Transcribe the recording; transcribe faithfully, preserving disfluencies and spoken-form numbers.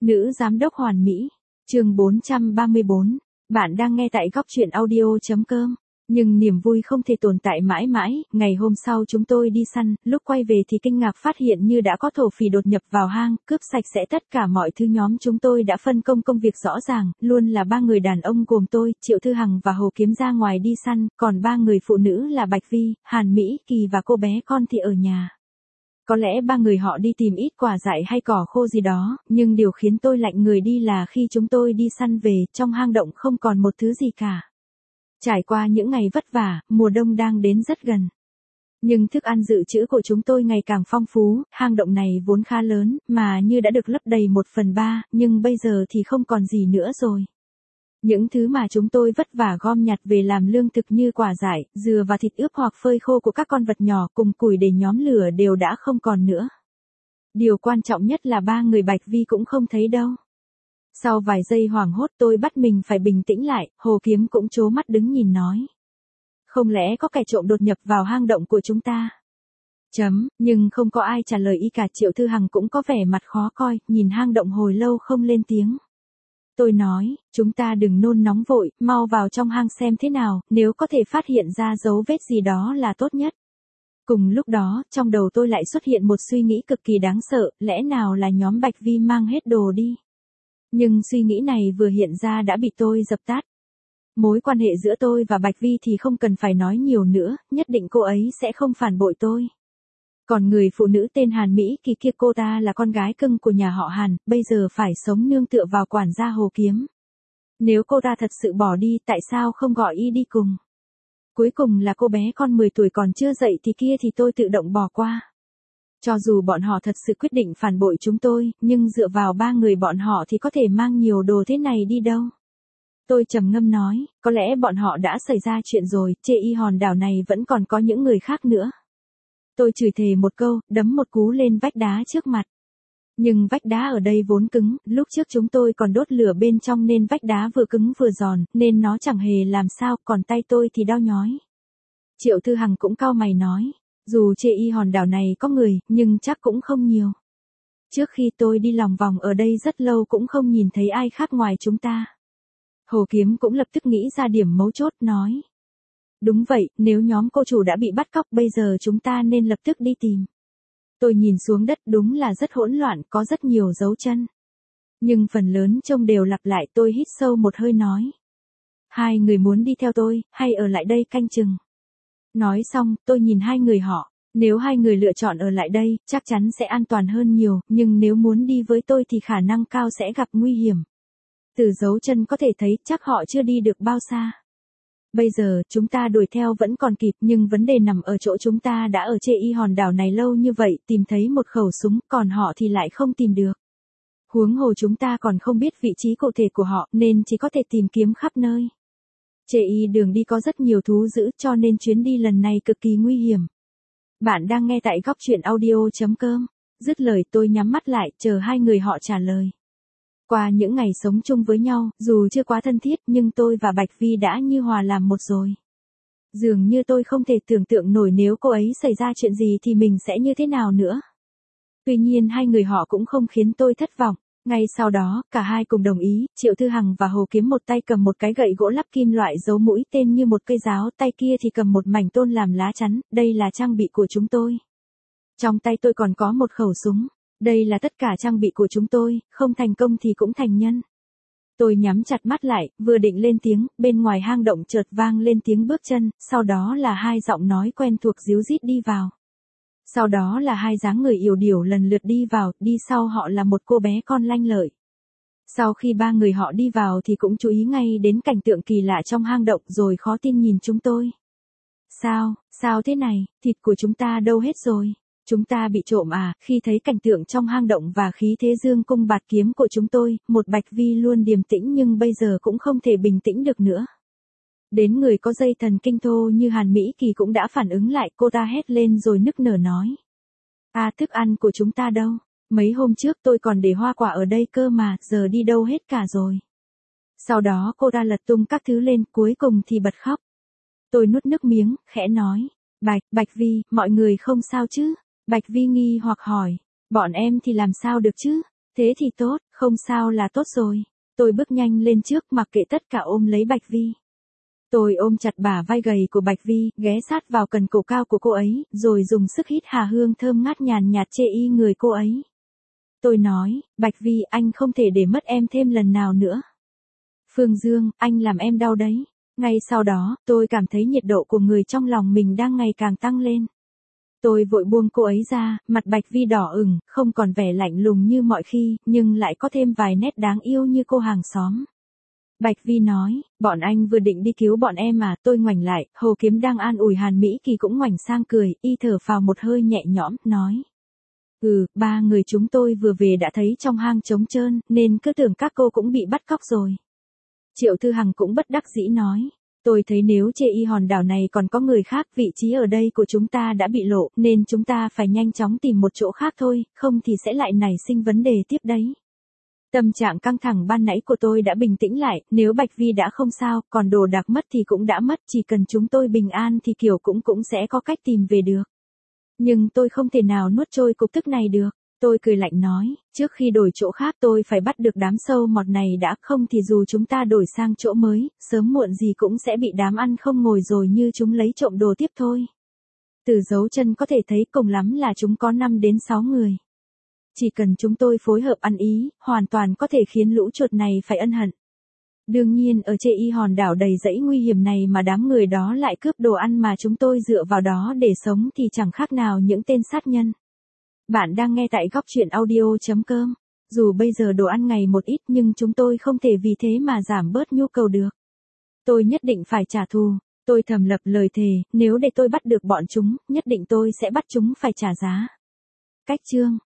Nữ giám đốc hoàn mỹ. Chương bốn trăm ba mươi bốn. Bạn đang nghe tại góc truyện audio.com. Nhưng niềm vui không thể tồn tại mãi mãi, ngày hôm sau chúng tôi đi săn, lúc quay về thì kinh ngạc phát hiện như đã có thổ phỉ đột nhập vào hang, cướp sạch sẽ tất cả mọi thứ. Nhóm chúng tôi đã phân công công việc rõ ràng, luôn là ba người đàn ông gồm tôi, Triệu Thư Hằng và Hồ Kiếm ra ngoài đi săn, còn ba người phụ nữ là Bạch Vi, Hàn Mỹ Kỳ và cô bé con thì ở nhà. Có lẽ ba người họ đi tìm ít quả dại hay cỏ khô gì đó, nhưng điều khiến tôi lạnh người đi là khi chúng tôi đi săn về, trong hang động không còn một thứ gì cả. Trải qua những ngày vất vả, mùa đông đang đến rất gần. Nhưng thức ăn dự trữ của chúng tôi ngày càng phong phú, hang động này vốn khá lớn, mà như đã được lấp đầy một phần ba, nhưng bây giờ thì không còn gì nữa rồi. Những thứ mà chúng tôi vất vả gom nhặt về làm lương thực như quả dại, dừa và thịt ướp hoặc phơi khô của các con vật nhỏ cùng củi để nhóm lửa đều đã không còn nữa. Điều quan trọng nhất là ba người Bạch Vi cũng không thấy đâu. Sau vài giây hoảng hốt tôi bắt mình phải bình tĩnh lại, Hồ Kiếm cũng trố mắt đứng nhìn nói. Không lẽ có kẻ trộm đột nhập vào hang động của chúng ta? Chấm, nhưng không có ai trả lời y cả. Triệu Thư Hằng cũng có vẻ mặt khó coi, nhìn hang động hồi lâu không lên tiếng. Tôi nói, chúng ta đừng nôn nóng vội, mau vào trong hang xem thế nào, nếu có thể phát hiện ra dấu vết gì đó là tốt nhất. Cùng lúc đó, trong đầu tôi lại xuất hiện một suy nghĩ cực kỳ đáng sợ, lẽ nào là nhóm Bạch Vi mang hết đồ đi? Nhưng suy nghĩ này vừa hiện ra đã bị tôi dập tắt. Mối quan hệ giữa tôi và Bạch Vi thì không cần phải nói nhiều nữa, nhất định cô ấy sẽ không phản bội tôi. Còn người phụ nữ tên Hàn Mỹ Kỳ kia, cô ta là con gái cưng của nhà họ Hàn, bây giờ phải sống nương tựa vào quản gia Hồ Kiếm. Nếu cô ta thật sự bỏ đi, tại sao không gọi y đi cùng? Cuối cùng là cô bé con mười tuổi còn chưa dậy thì kia thì tôi tự động bỏ qua. Cho dù bọn họ thật sự quyết định phản bội chúng tôi, nhưng dựa vào ba người bọn họ thì có thể mang nhiều đồ thế này đi đâu? Tôi trầm ngâm nói, có lẽ bọn họ đã xảy ra chuyện rồi, trên y hòn đảo này vẫn còn có những người khác nữa. Tôi chửi thề một câu, đấm một cú lên vách đá trước mặt. Nhưng vách đá ở đây vốn cứng, lúc trước chúng tôi còn đốt lửa bên trong nên vách đá vừa cứng vừa giòn, nên nó chẳng hề làm sao, còn tay tôi thì đau nhói. Triệu Thư Hằng cũng cau mày nói, dù trên y hòn đảo này có người, nhưng chắc cũng không nhiều. Trước khi tôi đi lòng vòng ở đây rất lâu cũng không nhìn thấy ai khác ngoài chúng ta. Hồ Kiếm cũng lập tức nghĩ ra điểm mấu chốt, nói. Đúng vậy, nếu nhóm cô chủ đã bị bắt cóc bây giờ chúng ta nên lập tức đi tìm. Tôi nhìn xuống đất, đúng là rất hỗn loạn, có rất nhiều dấu chân. Nhưng phần lớn trông đều lặp lại. Tôi hít sâu một hơi nói. Hai người muốn đi theo tôi, hay ở lại đây canh chừng? Nói xong, tôi nhìn hai người họ. Nếu hai người lựa chọn ở lại đây, chắc chắn sẽ an toàn hơn nhiều, nhưng nếu muốn đi với tôi thì khả năng cao sẽ gặp nguy hiểm. Từ dấu chân có thể thấy chắc họ chưa đi được bao xa. Bây giờ, chúng ta đuổi theo vẫn còn kịp, nhưng vấn đề nằm ở chỗ chúng ta đã ở trên y hòn đảo này lâu như vậy, tìm thấy một khẩu súng, còn họ thì lại không tìm được. Huống hồ chúng ta còn không biết vị trí cụ thể của họ, nên chỉ có thể tìm kiếm khắp nơi. Trên y đường đi có rất nhiều thú dữ, cho nên chuyến đi lần này cực kỳ nguy hiểm. Bạn đang nghe tại góc truyện audio.com. Dứt lời tôi nhắm mắt lại, chờ hai người họ trả lời. Qua những ngày sống chung với nhau, dù chưa quá thân thiết nhưng tôi và Bạch Vi đã như hòa làm một rồi. Dường như tôi không thể tưởng tượng nổi nếu cô ấy xảy ra chuyện gì thì mình sẽ như thế nào nữa. Tuy nhiên hai người họ cũng không khiến tôi thất vọng. Ngay sau đó, cả hai cùng đồng ý, Triệu Thư Hằng và Hồ Kiếm một tay cầm một cái gậy gỗ lắp kim loại giấu mũi tên như một cây giáo, tay kia thì cầm một mảnh tôn làm lá chắn, đây là trang bị của chúng tôi. Trong tay tôi còn có một khẩu súng. Đây là tất cả trang bị của chúng tôi, không thành công thì cũng thành nhân. Tôi nhắm chặt mắt lại, vừa định lên tiếng, bên ngoài hang động chợt vang lên tiếng bước chân, sau đó là hai giọng nói quen thuộc ríu rít đi vào. Sau đó là hai dáng người yểu điểu lần lượt đi vào, đi sau họ là một cô bé con lanh lợi. Sau khi ba người họ đi vào thì cũng chú ý ngay đến cảnh tượng kỳ lạ trong hang động rồi khó tin nhìn chúng tôi. Sao, sao thế này, thịt của chúng ta đâu hết rồi? Chúng ta bị trộm à? Khi thấy cảnh tượng trong hang động và khí thế dương cung bạt kiếm của chúng tôi, một Bạch Vi luôn điềm tĩnh nhưng bây giờ cũng không thể bình tĩnh được nữa. Đến người có dây thần kinh thô như Hàn Mỹ Kỳ cũng đã phản ứng lại, cô ta hét lên rồi nức nở nói. À, thức ăn của chúng ta đâu? Mấy hôm trước tôi còn để hoa quả ở đây cơ mà, giờ đi đâu hết cả rồi. Sau đó cô ta lật tung các thứ lên, cuối cùng thì bật khóc. Tôi nuốt nước miếng, khẽ nói. Bạch, Bạch Vi, mọi người không sao chứ? Bạch Vi nghi hoặc hỏi, bọn em thì làm sao được chứ? Thế thì tốt, không sao là tốt rồi. Tôi bước nhanh lên trước mặc kệ tất cả ôm lấy Bạch Vi. Tôi ôm chặt bả vai gầy của Bạch Vi, ghé sát vào cần cổ cao của cô ấy, rồi dùng sức hít hà hương thơm ngát nhàn nhạt chê y người cô ấy. Tôi nói, Bạch Vi, anh không thể để mất em thêm lần nào nữa. Phương Dương, anh làm em đau đấy. Ngay sau đó, tôi cảm thấy nhiệt độ của người trong lòng mình đang ngày càng tăng lên. Tôi vội buông cô ấy ra, mặt Bạch Vi đỏ ửng, không còn vẻ lạnh lùng như mọi khi, nhưng lại có thêm vài nét đáng yêu như cô hàng xóm. Bạch Vi nói, bọn anh vừa định đi cứu bọn em mà, tôi ngoảnh lại, Hồ Kiếm đang an ủi Hàn Mỹ Kỳ cũng ngoảnh sang cười, y thở phào một hơi nhẹ nhõm, nói. Ừ, ba người chúng tôi vừa về đã thấy trong hang trống trơn, nên cứ tưởng các cô cũng bị bắt cóc rồi. Triệu Thư Hằng cũng bất đắc dĩ nói. Tôi thấy nếu chê y hòn đảo này còn có người khác, vị trí ở đây của chúng ta đã bị lộ, nên chúng ta phải nhanh chóng tìm một chỗ khác thôi, không thì sẽ lại nảy sinh vấn đề tiếp đấy. Tâm trạng căng thẳng ban nãy của tôi đã bình tĩnh lại, nếu Bạch Vi đã không sao, còn đồ đạc mất thì cũng đã mất, chỉ cần chúng tôi bình an thì kiểu cũng cũng sẽ có cách tìm về được. Nhưng tôi không thể nào nuốt trôi cục tức này được. Tôi cười lạnh nói, trước khi đổi chỗ khác tôi phải bắt được đám sâu mọt này đã, không thì dù chúng ta đổi sang chỗ mới, sớm muộn gì cũng sẽ bị đám ăn không ngồi rồi như chúng lấy trộm đồ tiếp thôi. Từ dấu chân có thể thấy cùng lắm là chúng có năm đến sáu người. Chỉ cần chúng tôi phối hợp ăn ý, hoàn toàn có thể khiến lũ chuột này phải ân hận. Đương nhiên ở chê y hòn đảo đầy rẫy nguy hiểm này mà đám người đó lại cướp đồ ăn mà chúng tôi dựa vào đó để sống thì chẳng khác nào những tên sát nhân. Bạn đang nghe tại góc truyện audio chấm com. Dù bây giờ đồ ăn ngày một ít nhưng chúng tôi không thể vì thế mà giảm bớt nhu cầu được. Tôi nhất định phải trả thù. Tôi thầm lập lời thề, nếu để tôi bắt được bọn chúng, nhất định tôi sẽ bắt chúng phải trả giá. Cách chương